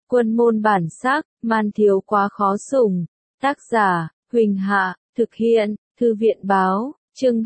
Quân môn bản sắc, man thiếu quá khó sủng. Tác giả, Huỳnh Hạ, thực hiện, Thư viện báo, chương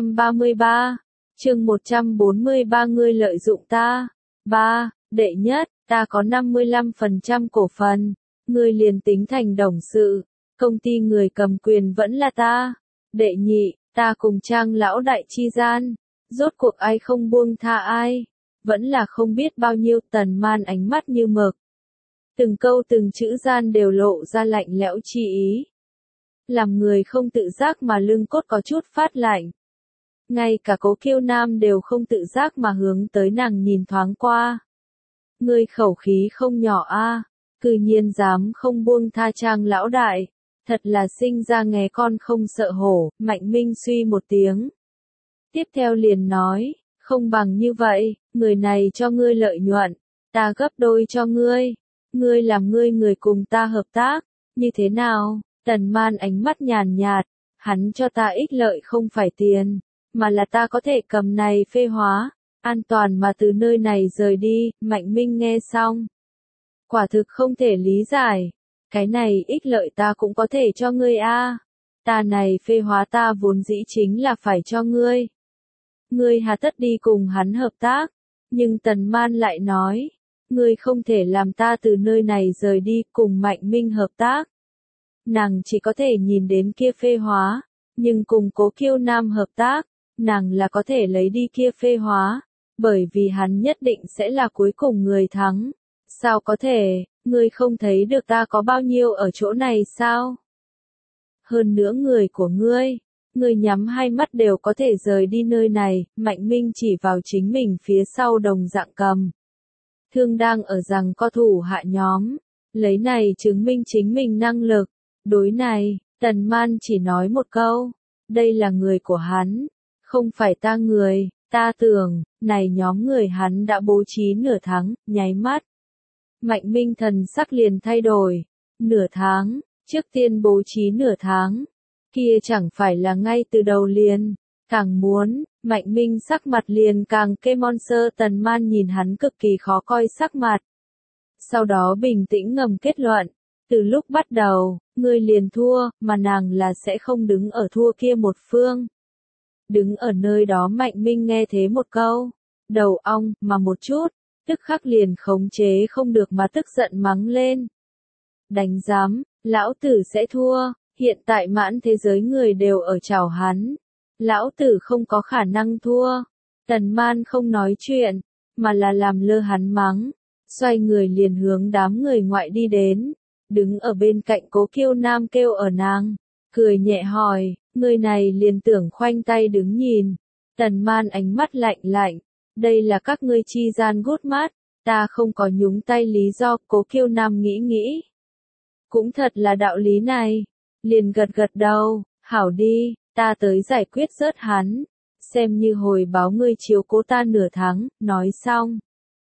333, chương 143 ngươi lợi dụng ta. 3. Đệ nhất, ta có 55% cổ phần, ngươi liền tính thành đồng sự, công ty người cầm quyền vẫn là ta. Đệ nhị, ta cùng Trang lão đại chi gian, rốt cuộc ai không buông tha ai, vẫn là không biết bao nhiêu. Tần Man ánh mắt như mực, từng câu từng chữ gian đều lộ ra lạnh lẽo chi ý, làm người không tự giác mà lưng cốt có chút phát lạnh. Ngay cả Cố Kiêu Nam đều không tự giác mà hướng tới nàng nhìn thoáng qua. Ngươi khẩu khí không nhỏ a, cư nhiên dám không buông tha Trang lão đại, thật là sinh ra nghé con không sợ hổ. Mạnh Minh suy một tiếng, tiếp theo liền nói, không bằng như vậy, người này cho ngươi lợi nhuận, ta gấp đôi cho ngươi, ngươi làm ngươi người cùng ta hợp tác, như thế nào? Tần Man ánh mắt nhàn nhạt, hắn cho ta ích lợi không phải tiền, mà là ta có thể cầm này phê hóa, an toàn mà từ nơi này rời đi. Mạnh Minh nghe xong, quả thực không thể lý giải, cái này ích lợi ta cũng có thể cho ngươi a, ta này phê hóa ta vốn dĩ chính là phải cho ngươi. Ngươi hà tất đi cùng hắn hợp tác, nhưng Tần Man lại nói, ngươi không thể làm ta từ nơi này rời đi cùng Mạnh Minh hợp tác. Nàng chỉ có thể nhìn đến kia phê hóa, nhưng cùng Cố Kiêu Nam hợp tác, nàng là có thể lấy đi kia phê hóa, bởi vì hắn nhất định sẽ là cuối cùng người thắng. Sao có thể, ngươi không thấy được ta có bao nhiêu ở chỗ này sao? Hơn nữa người của ngươi nhắm hai mắt đều có thể rời đi nơi này. Mạnh Minh chỉ vào chính mình phía sau đồng dạng cầm thương đang ở rằng co thủ hạ nhóm, lấy này chứng minh chính mình năng lực. Đối này, Tần Man chỉ nói một câu, đây là người của hắn, không phải ta người, ta tưởng, này nhóm người hắn đã bố trí nửa tháng. Nháy mắt, Mạnh Minh thần sắc liền thay đổi. Nửa tháng, trước tiên bố trí nửa tháng, kia chẳng phải là ngay từ đầu liền, càng muốn, Mạnh Minh sắc mặt liền càng kê mon sơ. Tần Man nhìn hắn cực kỳ khó coi sắc mặt, sau đó bình tĩnh ngầm kết luận, từ lúc bắt đầu, ngươi liền thua, mà nàng là sẽ không đứng ở thua kia một phương. Đứng ở nơi đó Mạnh Minh nghe thế một câu, đầu ong mà một chút, tức khắc liền khống chế không được mà tức giận mắng lên. Đánh giám, lão tử sẽ thua, hiện tại mãn thế giới người đều ở chào hắn. Lão tử không có khả năng thua. Tần Man không nói chuyện, mà là làm lơ hắn mắng, xoay người liền hướng đám người ngoại đi đến. Đứng ở bên cạnh Cố Kiêu Nam kêu ở nàng, cười nhẹ hỏi, người này liền tưởng khoanh tay đứng nhìn. Tần Man ánh mắt lạnh lạnh, đây là các ngươi chi gian gút mát, ta không có nhúng tay lý do. Cố Kiêu Nam nghĩ nghĩ, cũng thật là đạo lý này, liền gật gật đầu, hảo đi, ta tới giải quyết rớt hắn, xem như hồi báo ngươi chiếu cố ta nửa tháng. Nói xong,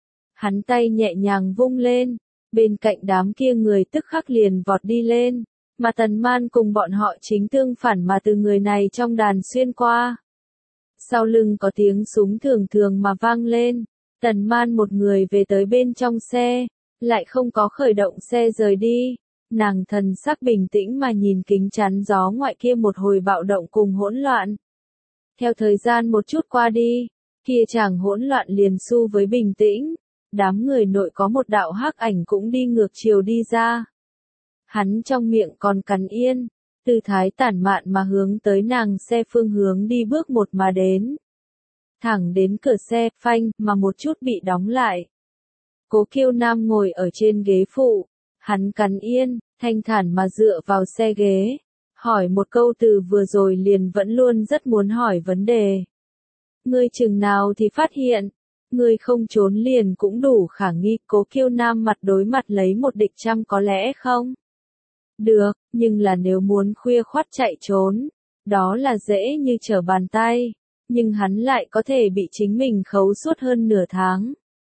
hắn tay nhẹ nhàng vung lên, bên cạnh đám kia người tức khắc liền vọt đi lên, mà Tần Man cùng bọn họ chính tương phản mà từ người này trong đàn xuyên qua. Sau lưng có tiếng súng thường thường mà vang lên, Tần Man một người về tới bên trong xe, lại không có khởi động xe rời đi. Nàng thần sắc bình tĩnh mà nhìn kính chắn gió ngoại kia một hồi bạo động cùng hỗn loạn. Theo thời gian một chút qua đi, kia chàng hỗn loạn liền xu với bình tĩnh. Đám người nội có một đạo hắc ảnh cũng đi ngược chiều đi ra. Hắn trong miệng còn cắn yên, tư thái tản mạn mà hướng tới nàng xe phương hướng đi bước một mà đến. Thẳng đến cửa xe, phanh, mà một chút bị đóng lại. Cố Kiêu Nam ngồi ở trên ghế phụ, hắn cắn yên, thanh thản mà dựa vào xe ghế, hỏi một câu từ vừa rồi liền vẫn luôn rất muốn hỏi vấn đề. Ngươi chừng nào thì phát hiện, ngươi không trốn liền cũng đủ khả nghi. Cố Kiêu Nam mặt đối mặt lấy một địch trăm có lẽ không được, nhưng là nếu muốn khuya khoắt chạy trốn, đó là dễ như trở bàn tay, nhưng hắn lại có thể bị chính mình khấu suốt hơn nửa tháng.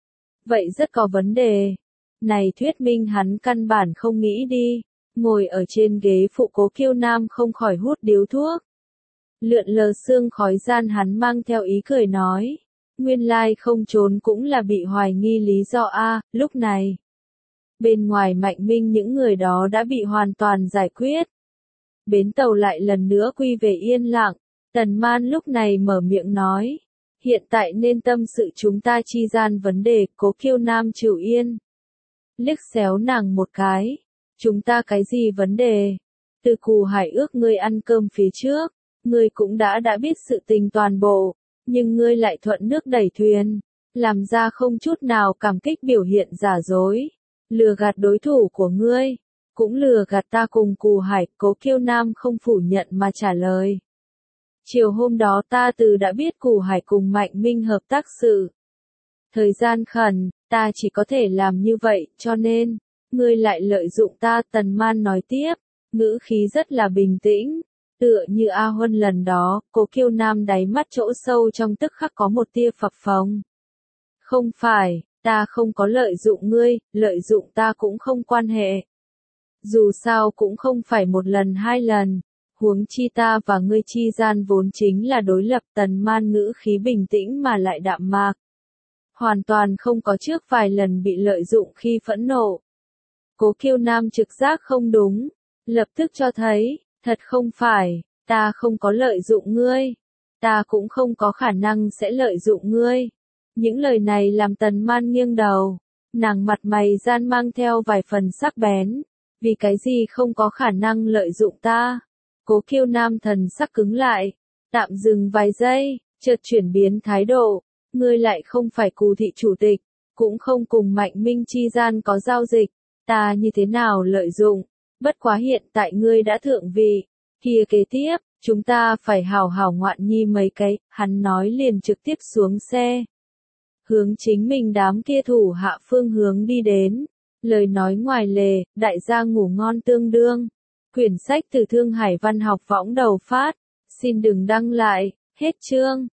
Vậy rất có vấn đề. Này thuyết minh hắn căn bản không nghĩ đi. Ngồi ở trên ghế phụ Cố Kiêu Nam không khỏi hút điếu thuốc. Lượn lờ sương khói gian hắn mang theo ý cười nói, nguyên lai không trốn cũng là bị hoài nghi lý do a. Lúc này, Bên ngoài Mạnh Minh những người đó đã bị hoàn toàn giải quyết. Bến tàu lại lần nữa quy về yên lặng. Tần Man lúc này mở miệng nói. Hiện tại nên tâm sự chúng ta chi gian vấn đề, Cố Kiêu Nam chịu yên. Liếc xéo nàng một cái. Chúng ta cái gì vấn đề? Từ Cù Hải ước ngươi ăn cơm phía trước, ngươi cũng đã biết sự tình toàn bộ, nhưng ngươi lại thuận nước đẩy thuyền, làm ra không chút nào cảm kích biểu hiện giả dối, lừa gạt đối thủ của ngươi, cũng lừa gạt ta cùng Cù Hải. Cố Kiêu Nam không phủ nhận mà trả lời. Chiều hôm đó ta đã biết Cù Hải cùng Mạnh Minh hợp tác sự. Thời gian khẩn, ta chỉ có thể làm như vậy, cho nên, ngươi lại lợi dụng ta. Tần Man nói tiếp, ngữ khí rất là bình tĩnh, tựa như A Huân lần đó. Cố Kiêu Nam đáy mắt chỗ sâu trong tức khắc có một tia phập phồng. Không phải, ta không có lợi dụng ngươi, lợi dụng ta cũng không quan hệ. Dù sao cũng không phải một lần hai lần, huống chi ta và ngươi chi gian vốn chính là đối lập. Tần Man ngữ khí bình tĩnh mà lại đạm mạc. Hoàn toàn không có trước vài lần bị lợi dụng khi phẫn nộ. Cố Kiêu Nam trực giác không đúng, lập tức cho thấy, thật không phải, ta không có lợi dụng ngươi, ta cũng không có khả năng sẽ lợi dụng ngươi. Những lời này làm Tần Man nghiêng đầu, nàng mặt mày gian mang theo vài phần sắc bén, vì cái gì không có khả năng lợi dụng ta? Cố Kiêu Nam thần sắc cứng lại, tạm dừng vài giây, chợt chuyển biến thái độ, ngươi lại không phải Cù thị chủ tịch, cũng không cùng Mạnh Minh chi gian có giao dịch, ta như thế nào lợi dụng? Bất quá hiện tại ngươi đã thượng vị, kia kế tiếp, chúng ta phải hảo hảo ngoạn nhi mấy cái. Hắn nói liền trực tiếp xuống xe, hướng chính mình đám kia thủ hạ phương hướng đi đến. Lời nói ngoài lề, đại gia ngủ ngon tương đương. Quyển sách từ Thương Hải Văn học võng đầu phát. Xin đừng đăng lại, hết chương.